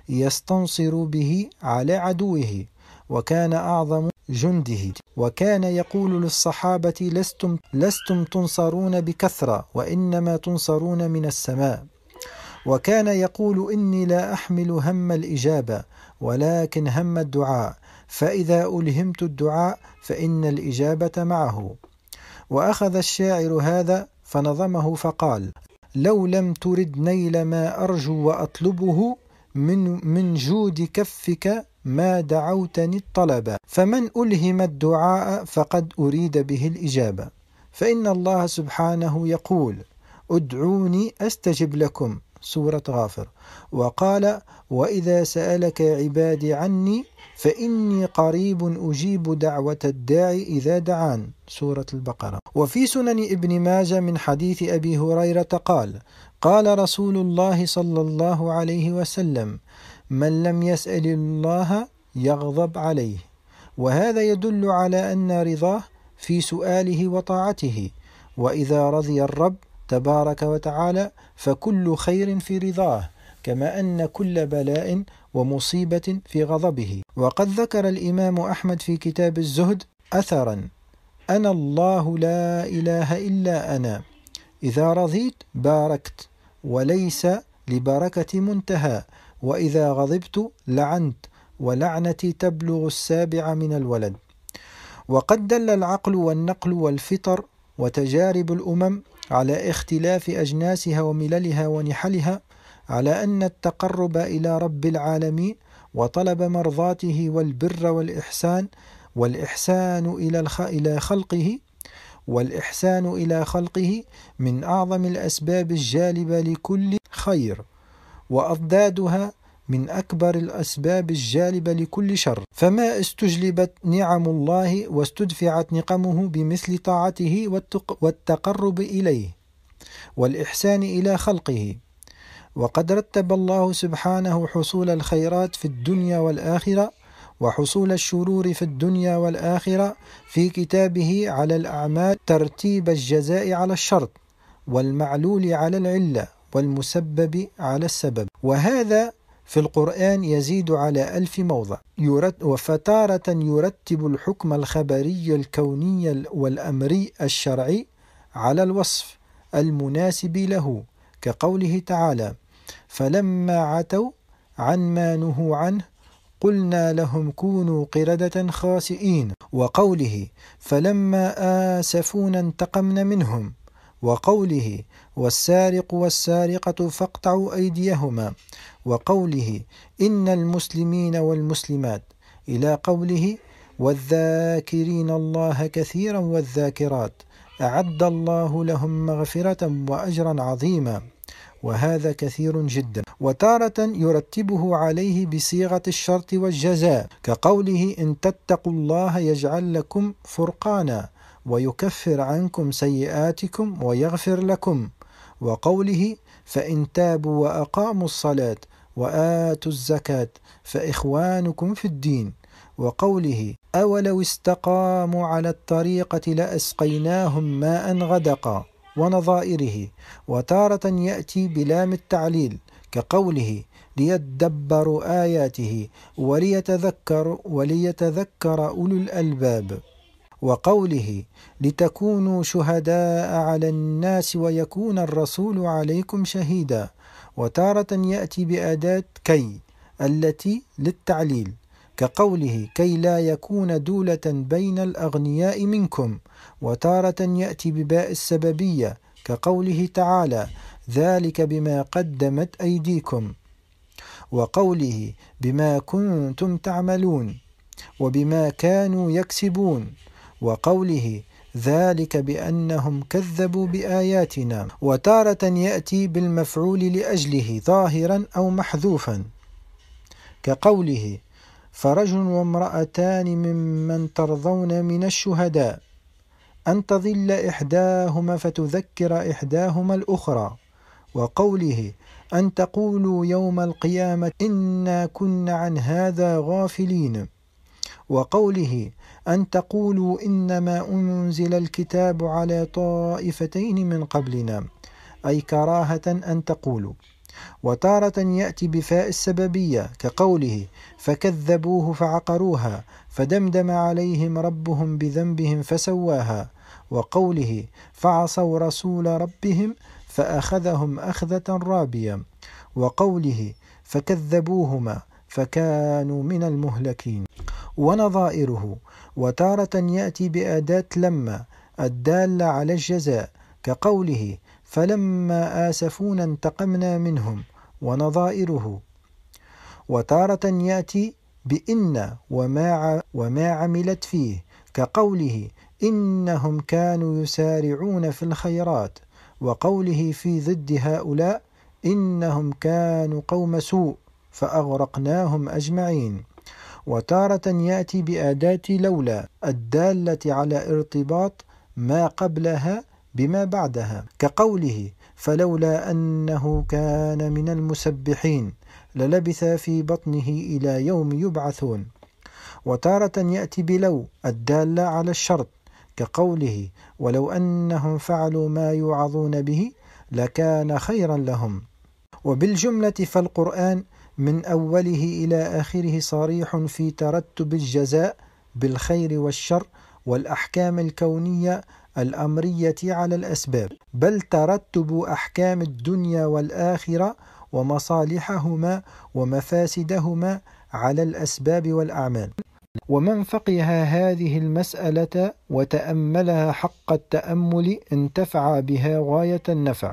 يستنصر به على عدوه، وكان أعظم جنده، وكان يقول للصحابة لستم, لستم تنصرون بكثرة، وإنما تنصرون من السماء. وكان يقول إني لا أحمل هم الإجابة ولكن هم الدعاء، فإذا ألهمت الدعاء فإن الإجابة معه. وأخذ الشاعر هذا فنظمه فقال: لو لم ترد نيل ما أرجو وأطلبه، من, من جود كفك ما دعوتني الطلب، فمن ألهم الدعاء فقد أريد به الإجابة. فإن الله سبحانه يقول: ادعوني أستجب لكم، سورة غافر. وقال: وإذا سألك عبادي عني فإني قريب أجيب دعوة الداعي إذا دعان، سورة البقرة. وفي سنن ابن ماجه من حديث أبي هريرة قال: قال رسول الله صلى الله عليه وسلم: من لم يسأل الله يغضب عليه. وهذا يدل على أن رضاه في سؤاله وطاعته، وإذا رضي الرب تبارك وتعالى فكل خير في رضاه، كما أن كل بلاء ومصيبة في غضبه. وقد ذكر الإمام أحمد في كتاب الزهد أثرا: أنا الله لا إله إلا أنا، إذا رضيت باركت وليس لبركة منتهى، وإذا غضبت لعنت ولعنتي تبلغ السابع من الولد. وقد دل العقل والنقل والفطر وتجارب الأمم على اختلاف أجناسها ومللها ونحلها على أن التقرب إلى رب العالمين وطلب مرضاته والبر والإحسان والإحسان إلى خلقه والإحسان إلى خلقه من أعظم الأسباب الجالبة لكل خير، وأضدادها من أكبر الأسباب الجالبة لكل شر. فما استجلبت نعم الله واستدفعت نقمه بمثل طاعته والتقرب إليه والإحسان إلى خلقه. وقد رتب الله سبحانه حصول الخيرات في الدنيا والآخرة وحصول الشرور في الدنيا والآخرة في كتابه على الأعمال، ترتيب الجزاء على الشرط، والمعلول على العلة، والمسبب على السبب. وهذا في القرآن يزيد على ألف موضع. وفتارة يرتب الحكم الخبري الكوني والأمري الشرعي على الوصف المناسب له، كقوله تعالى: فلما عتوا عن ما نهوا عنه قلنا لهم كونوا قردة خاسئين، وقوله فلما آسفونا انتقمنا منهم، وقوله والسارق والسارقة فاقطعوا أيديهما، وقوله إن المسلمين والمسلمات، إلى قوله والذاكرين الله كثيرا والذاكرات أعد الله لهم مغفرة وأجرا عظيما، وهذا كثير جدا. وتارة يرتبه عليه بصيغة الشرط والجزاء، كقوله إن تتقوا الله يجعل لكم فرقانا ويكفر عنكم سيئاتكم ويغفر لكم، وقوله فإن تابوا وأقاموا الصلاة وآتوا الزكاة فإخوانكم في الدين، وقوله أولو استقاموا على الطريقة لأسقيناهم ماء غدقا، ونظائره. وتارة يأتي بلام التعليل، كقوله ليدبروا آياته وليتذكر وليتذكر أولو الألباب، وقوله لتكونوا شهداء على الناس ويكون الرسول عليكم شهيدا. وتارة يأتي بأداة كي التي للتعليل، كقوله كي لا يكون دولة بين الأغنياء منكم. وتارة يأتي بباء السببية، كقوله تعالى ذلك بما قدمت أيديكم، وقوله بما كنتم تعملون وبما كانوا يكسبون، وقوله ذلك بأنهم كذبوا بآياتنا. وتارة يأتي بالمفعول لأجله ظاهرا أو محذوفا، كقوله فرجل وامرأتان ممن ترضون من الشهداء أن تضل إحداهما فتذكر إحداهما الأخرى، وقوله أن تقولوا يوم القيامة إنا كنا عن هذا غافلين، وقوله أن تقولوا إنما أنزل الكتاب على طائفتين من قبلنا، أي كراهة أن تقولوا. وتارة يأتي بفاء السببية، كقوله فكذبوه فعقروها فدمدم عليهم ربهم بذنبهم فسواها، وقوله فعصوا رسول ربهم فأخذهم أخذة رابية، وقوله فكذبوهما فكانوا من المهلكين، ونظائره. وتارة يأتي بأداة لما الدالة على الجزاء، كقوله فلما آسفونا انتقمنا منهم، ونظائره. وتارة يأتي بإن وما, وما عملت فيه، كقوله إنهم كانوا يسارعون في الخيرات، وقوله في ضد هؤلاء إنهم كانوا قوم سوء فأغرقناهم أجمعين. وتارة يأتي بأداة لولا الدالة على ارتباط ما قبلها بما بعدها، كقوله فلولا أنه كان من المسبحين للبث في بطنه إلى يوم يبعثون. وتارة يأتي بلو الدالة على الشرط، كقوله ولو أنهم فعلوا ما يوعظون به لكان خيرا لهم. وبالجملة فالقرآن من أوله إلى آخره صريح في ترتب الجزاء بالخير والشر والأحكام الكونية الأمرية على الأسباب، بل ترتب أحكام الدنيا والآخرة ومصالحهما ومفاسدهما على الأسباب والأعمال. ومن فقه هذه المسألة وتأملها حق التأمل انتفع بها غاية النفع،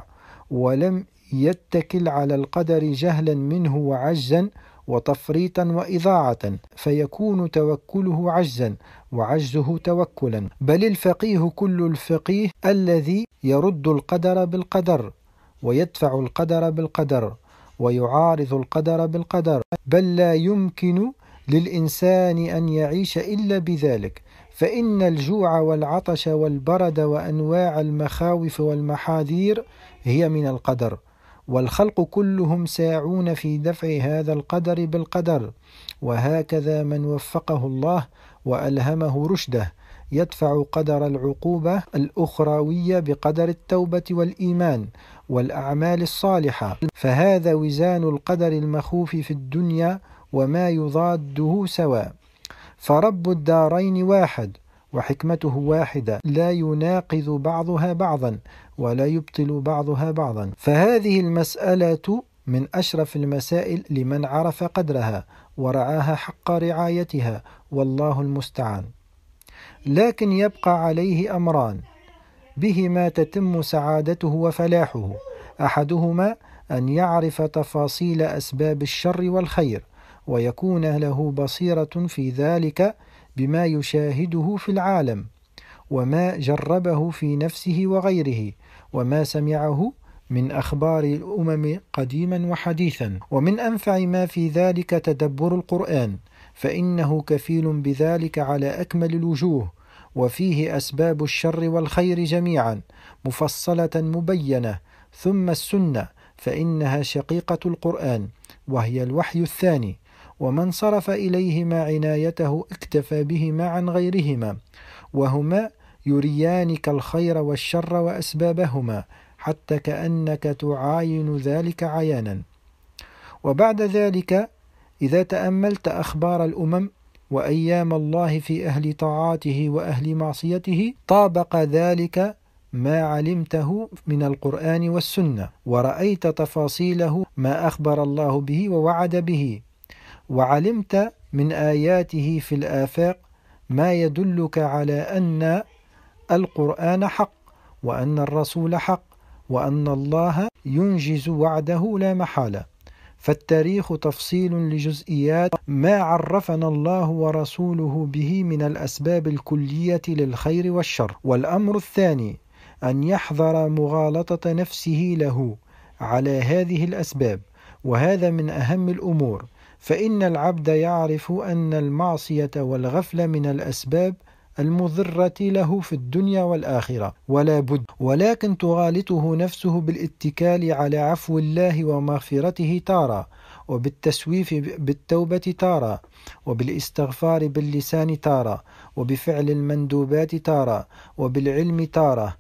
ولم يتكل على القدر جهلا منه وعجزا وتفريطا وإضاعة، فيكون توكله عجزا وعجزه توكلا، بل الفقيه كل الفقيه الذي يرد القدر بالقدر ويدفع القدر بالقدر ويعارض القدر بالقدر، بل لا يمكن للإنسان أن يعيش إلا بذلك، فإن الجوع والعطش والبرد وأنواع المخاوف والمحاذير هي من القدر، والخلق كلهم ساعون في دفع هذا القدر بالقدر. وهكذا من وفقه الله وألهمه رشده يدفع قدر العقوبة الأخروية بقدر التوبة والإيمان والأعمال الصالحة، فهذا وزان القدر المخوف في الدنيا وما يضاده سواء. فرب الدارين واحد وحكمته واحدة، لا يناقض بعضها بعضا ولا يبطل بعضها بعضا. فهذه المسألة من أشرف المسائل لمن عرف قدرها ورعاها حق رعايتها، والله المستعان. لكن يبقى عليه أمران بهما تتم سعادته وفلاحه: أحدهما أن يعرف تفاصيل أسباب الشر والخير، ويكون له بصيرة في ذلك بما يشاهده في العالم، وما جربه في نفسه وغيره، وما سمعه من أخبار الأمم قديما وحديثا. ومن أنفع ما في ذلك تدبر القرآن، فإنه كفيل بذلك على أكمل الوجوه، وفيه أسباب الشر والخير جميعا مفصلة مبينة. ثم السنة، فإنها شقيقة القرآن، وهي الوحي الثاني، ومن صرف إليهما عنايته اكتفى بهما عن غيرهما، وهما يريانك الخير والشر وأسبابهما، حتى كأنك تعاين ذلك عيانا. وبعد ذلك إذا تأملت أخبار الأمم وأيام الله في أهل طاعاته وأهل معصيته، طابق ذلك ما علمته من القرآن والسنة، ورأيت تفاصيله ما أخبر الله به ووعد به، وعلمت من آياته في الآفاق ما يدلك على أن القرآن حق، وأن الرسول حق، وأن الله ينجز وعده لا محالة. فالتاريخ تفصيل لجزئيات ما عرفنا الله ورسوله به من الأسباب الكلية للخير والشر. والأمر الثاني أن يحذر مغالطة نفسه له على هذه الأسباب، وهذا من أهم الأمور، فإن العبد يعرف أن المعصية والغفلة من الأسباب المضرة له في الدنيا والآخرة ولا بد، ولكن تغالطه نفسه بالاتكال على عفو الله ومغفرته تارة، وبالتسويف بالتوبة تارة، وبالاستغفار باللسان تارة، وبفعل المندوبات تارة، وبالعلم تارة،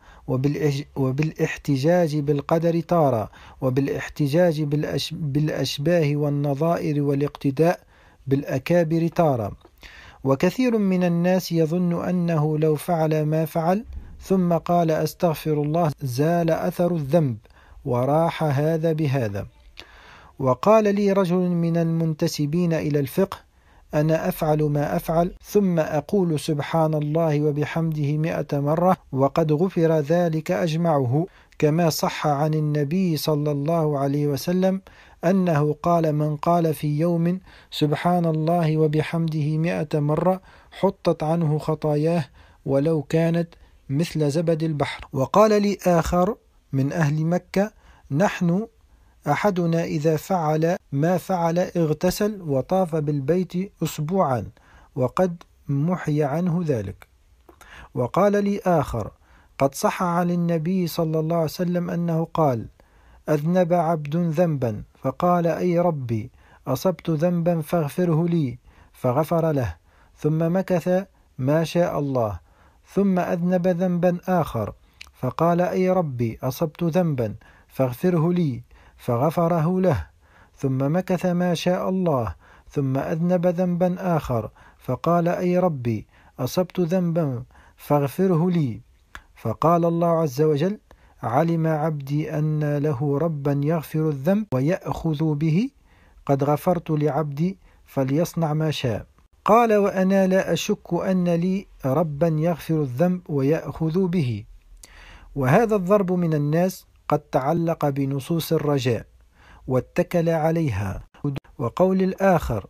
وبالاحتجاج بالقدر تارة، وبالاحتجاج بالأشباه والنظائر والاقتداء بالأكابر تارة. وكثير من الناس يظن أنه لو فعل ما فعل ثم قال أستغفر الله زال أثر الذنب، وراح هذا بهذا. وقال لي رجل من المنتسبين إلى الفقه: أنا أفعل ما أفعل ثم أقول سبحان الله وبحمده مئة مرة وقد غفر ذلك أجمعه، كما صح عن النبي صلى الله عليه وسلم أنه قال: من قال في يوم سبحان الله وبحمده مئة مرة حطت عنه خطاياه ولو كانت مثل زبد البحر. وقال لي آخر من أهل مكة: نحن أحدنا إذا فعل ما فعل اغتسل وطاف بالبيت أسبوعا وقد محي عنه ذلك. وقال لي آخر: قد صح عن النبي صلى الله عليه وسلم أنه قال: أذنب عبد ذنبا فقال: أي ربي أصبت ذنبا فاغفره لي، فغفر له، ثم مكث ما شاء الله، ثم أذنب ذنبا آخر فقال: أي ربي أصبت ذنبا فاغفره لي، فغفره له، ثم مكث ما شاء الله، ثم أذنب ذنبا آخر فقال: أي ربي أصبت ذنبا فاغفره لي، فقال الله عز وجل: علم عبدي أن له ربا يغفر الذنب ويأخذ به، قد غفرت لعبدي فليصنع ما شاء. قال: وأنا لا أشك أن لي ربا يغفر الذنب ويأخذ به. وهذا الضرب من الناس قد تعلق بنصوص الرجاء واتكل عليها. وقول الآخر: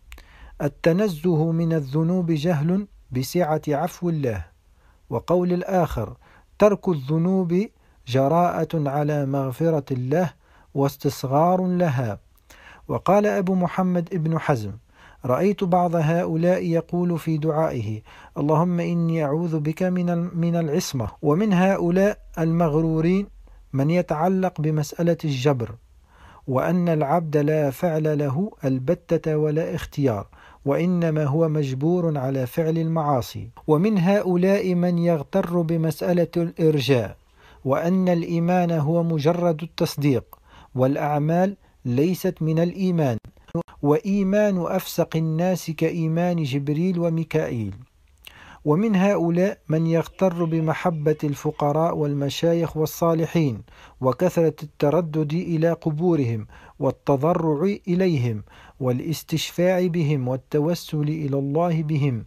التنزه من الذنوب جهل بسعة عفو الله. وقول الآخر: ترك الذنوب جراءة على مغفرة الله واستصغار لها. وقال أبو محمد ابن حزم: رأيت بعض هؤلاء يقول في دعائه: اللهم إني أعوذ بك من من العصمة. ومن هؤلاء المغرورين من يتعلق بمسألة الجبر، وأن العبد لا فعل له البتة ولا اختيار، وإنما هو مجبور على فعل المعاصي. ومن هؤلاء من يغتر بمسألة الإرجاء، وأن الإيمان هو مجرد التصديق، والأعمال ليست من الإيمان، وإيمان أفسق الناس كإيمان جبريل وميكائيل. ومن هؤلاء من يغتر بمحبة الفقراء والمشايخ والصالحين وكثرة التردد إلى قبورهم والتضرع إليهم والاستشفاع بهم والتوسل إلى الله بهم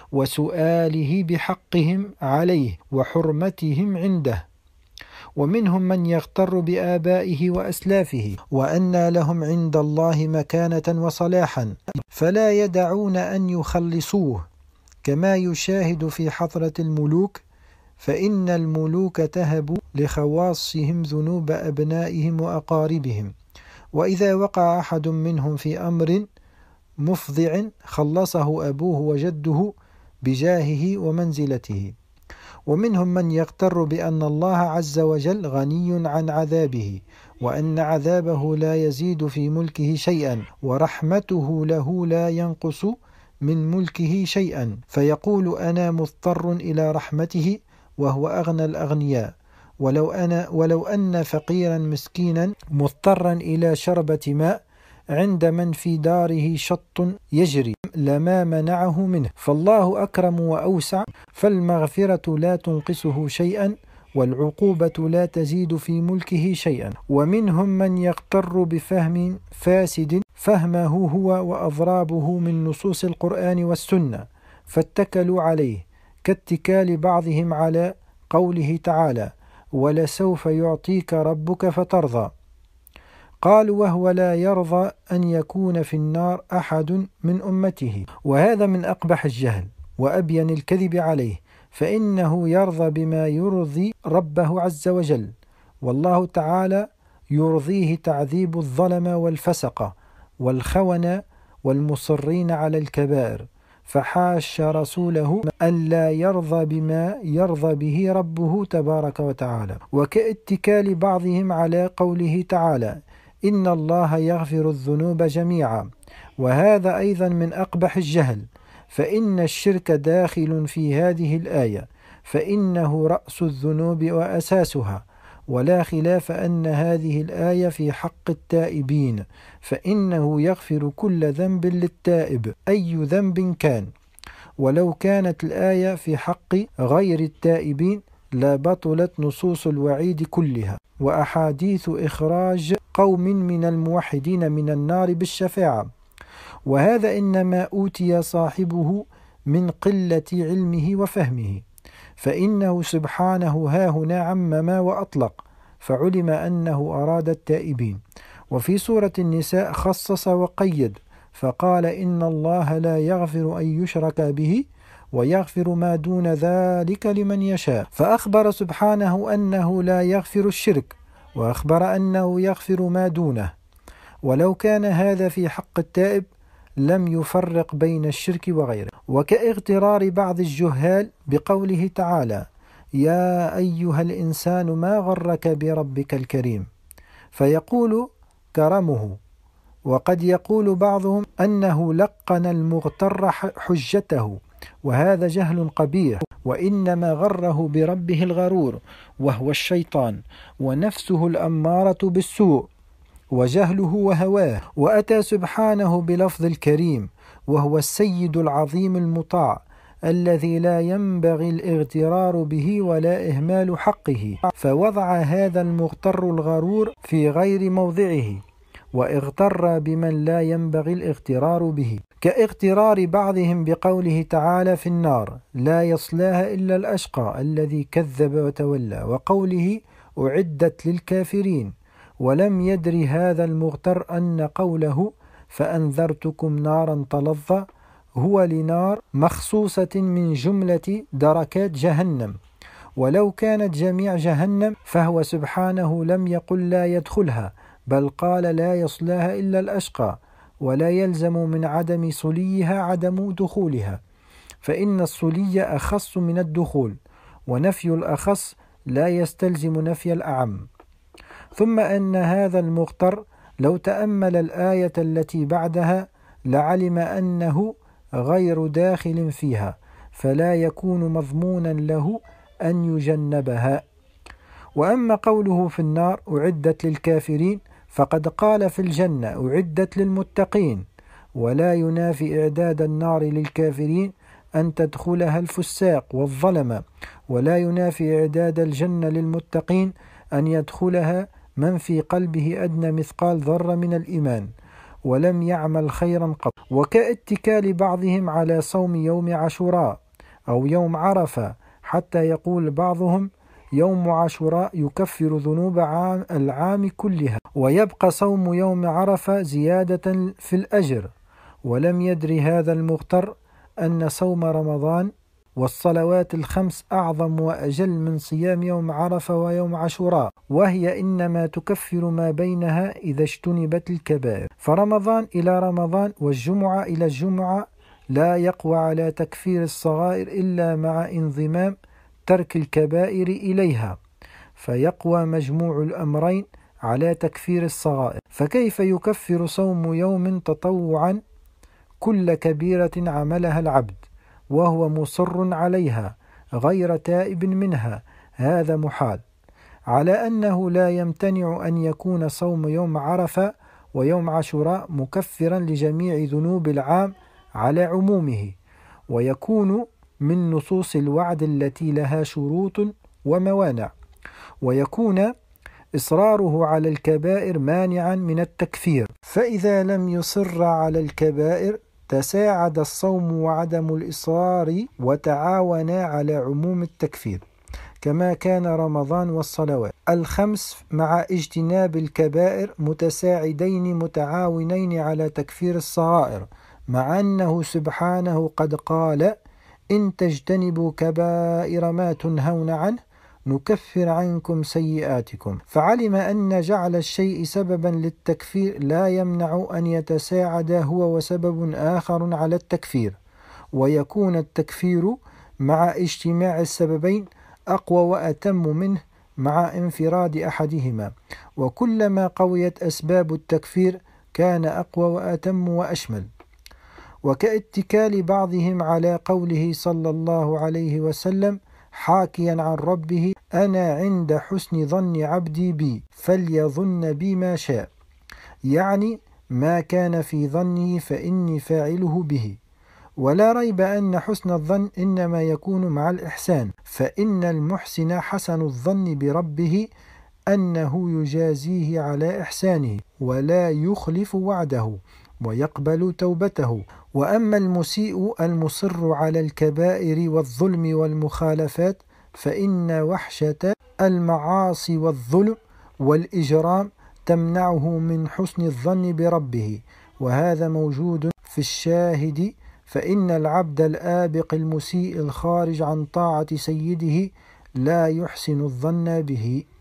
وسؤاله بحقهم عليه وحرمتهم عنده. ومنهم من يغتر بآبائه وأسلافه وأن لهم عند الله مكانة وصلاحا فلا يدعون أن يخلصوه، كما يشاهد في حضرة الملوك، فإن الملوك تهب لخواصهم ذنوب أبنائهم وأقاربهم، وإذا وقع أحد منهم في أمر مفضع خلصه أبوه وجده بجاهه ومنزلته. ومنهم من يغتر بأن الله عز وجل غني عن عذابه، وأن عذابه لا يزيد في ملكه شيئا، ورحمته له لا ينقص من ملكه شيئا، فيقول أنا مضطر إلى رحمته وهو أغنى الأغنياء، ولو, أنا ولو أن فقيرا مسكينا مضطرا إلى شربة ماء عند من في داره شط يجري لما منعه منه، فالله أكرم وأوسع، فالمغفرة لا تنقصه شيئا والعقوبة لا تزيد في ملكه شيئا. ومنهم من يغتر بفهم فاسد فهمه هو وأضرابه من نصوص القرآن والسنة فاتكلوا عليه، كاتكال بعضهم على قوله تعالى ولسوف يعطيك ربك فترضى، قالوا وهو لا يرضى أن يكون في النار أحد من أمته، وهذا من أقبح الجهل وأبين الكذب عليه، فإنه يرضى بما يرضي ربه عز وجل، والله تعالى يرضيه تعذيب الظلم والفسقة والخونة والمصرين على الكبائر، فحاش رسوله أن لا يرضى بما يرضى به ربه تبارك وتعالى. وكاتكال بعضهم على قوله تعالى إن الله يغفر الذنوب جميعا، وهذا أيضا من أقبح الجهل، فإن الشرك داخل في هذه الآية، فإنه رأس الذنوب وأساسها، ولا خلاف أن هذه الآية في حق التائبين، فإنه يغفر كل ذنب للتائب أي ذنب كان، ولو كانت الآية في حق غير التائبين لبطلت نصوص الوعيد كلها وأحاديث إخراج قوم من الموحدين من النار بالشفاعة، وهذا إنما أوتي صاحبه من قلة علمه وفهمه، فإنه سبحانه هاهنا عمم وأطلق، فعلم أنه أراد التائبين. وفي سورة النساء خصص وقيد فقال إن الله لا يغفر أن يشرك به ويغفر ما دون ذلك لمن يشاء، فأخبر سبحانه أنه لا يغفر الشرك، وأخبر أنه يغفر ما دونه، ولو كان هذا في حق التائب لم يفرق بين الشرك وغيره. وكاغترار بعض الجهال بقوله تعالى يا أيها الإنسان ما غرك بربك الكريم، فيقول كرمه، وقد يقول بعضهم أنه لقن المغتر حجته، وهذا جهل قبيح، وإنما غره بربه الغرور وهو الشيطان ونفسه الأمارة بالسوء وجهله وهواه، وأتى سبحانه بلفظ الكريم وهو السيد العظيم المطاع الذي لا ينبغي الاغترار به ولا إهمال حقه، فوضع هذا المغتر الغرور في غير موضعه واغتر بمن لا ينبغي الاغترار به، كاغترار بعضهم بقوله تعالى في النار لا يصلاها إلا الأشقى الذي كذب وتولى، وقوله أعدت للكافرين، ولم يدر هذا المغتر أن قوله فأنذرتكم نارا تلظى هو لنار مخصوصة من جملة دركات جهنم، ولو كانت جميع جهنم فهو سبحانه لم يقل لا يدخلها، بل قال لا يصلاها إلا الأشقى، ولا يلزم من عدم صليها عدم دخولها، فإن الصلي أخص من الدخول، ونفي الأخص لا يستلزم نفي الأعم. ثم أن هذا المغتر لو تأمل الآية التي بعدها لعلم أنه غير داخل فيها، فلا يكون مضمونا له أن يجنبها. وأما قوله في النار أعدت للكافرين فقد قال في الجنة أعدت للمتقين، ولا ينافي إعداد النار للكافرين أن تدخلها الفساق والظلمة، ولا ينافي إعداد الجنة للمتقين أن يدخلها من في قلبه أدنى مثقال ذرة من الإيمان ولم يعمل خيرا قط. وكاتكال بعضهم على صوم يوم عاشوراء أو يوم عرفة، حتى يقول بعضهم يوم عاشوراء يكفر ذنوب عام العام كلها، ويبقى صوم يوم عرفة زيادة في الأجر. ولم يدري هذا المغتر أن صوم رمضان والصلوات الخمس أعظم وأجل من صيام يوم عرفة ويوم عاشوراء، وهي إنما تكفر ما بينها إذا اجتنبت الكبائر. فرمضان إلى رمضان والجمعة إلى الجمعة لا يقوى على تكفير الصغائر إلا مع انضمام ترك الكبائر إليها، فيقوى مجموع الأمرين على تكفير الصغائر. فكيف يكفر صوم يوم تطوعا كل كبيرة عملها العبد وهو مصر عليها غير تائب منها؟ هذا محال، على أنه لا يمتنع أن يكون صوم يوم عرفة ويوم عاشوراء مكفرا لجميع ذنوب العام على عمومه، ويكون من نصوص الوعد التي لها شروط وموانع، ويكون إصراره على الكبائر مانعا من التكفير. فإذا لم يصر على الكبائر تساعد الصوم وعدم الإصرار وتعاونا على عموم التكفير، كما كان رمضان والصلوات الخمس مع اجتناب الكبائر متساعدين متعاونين على تكفير الصغائر، مع أنه سبحانه قد قال إن تجتنبوا كبائر ما تنهون عنه نكفر عنكم سيئاتكم. فعلم أن جعل الشيء سببا للتكفير لا يمنع أن يتساعد هو وسبب آخر على التكفير، ويكون التكفير مع اجتماع السببين أقوى وأتم منه مع انفراد أحدهما، وكلما قويت أسباب التكفير كان أقوى وأتم وأشمل. وكاتكال بعضهم على قوله صلى الله عليه وسلم حاكيا عن ربه أنا عند حسن ظن عبدي بي فليظن بي ما شاء، يعني ما كان في ظنه فإني فاعله به. ولا ريب أن حسن الظن إنما يكون مع الإحسان، فإن المحسن حسن الظن بربه أنه يجازيه على إحسانه ولا يخلف وعده ويقبل توبته. وأما المسيء المصر على الكبائر والظلم والمخالفات فإن وحشة المعاصي والظلم والإجرام تمنعه من حسن الظن بربه، وهذا موجود في الشاهد. فإن العبد الآبق المسيء الخارج عن طاعة سيده لا يحسن الظن به.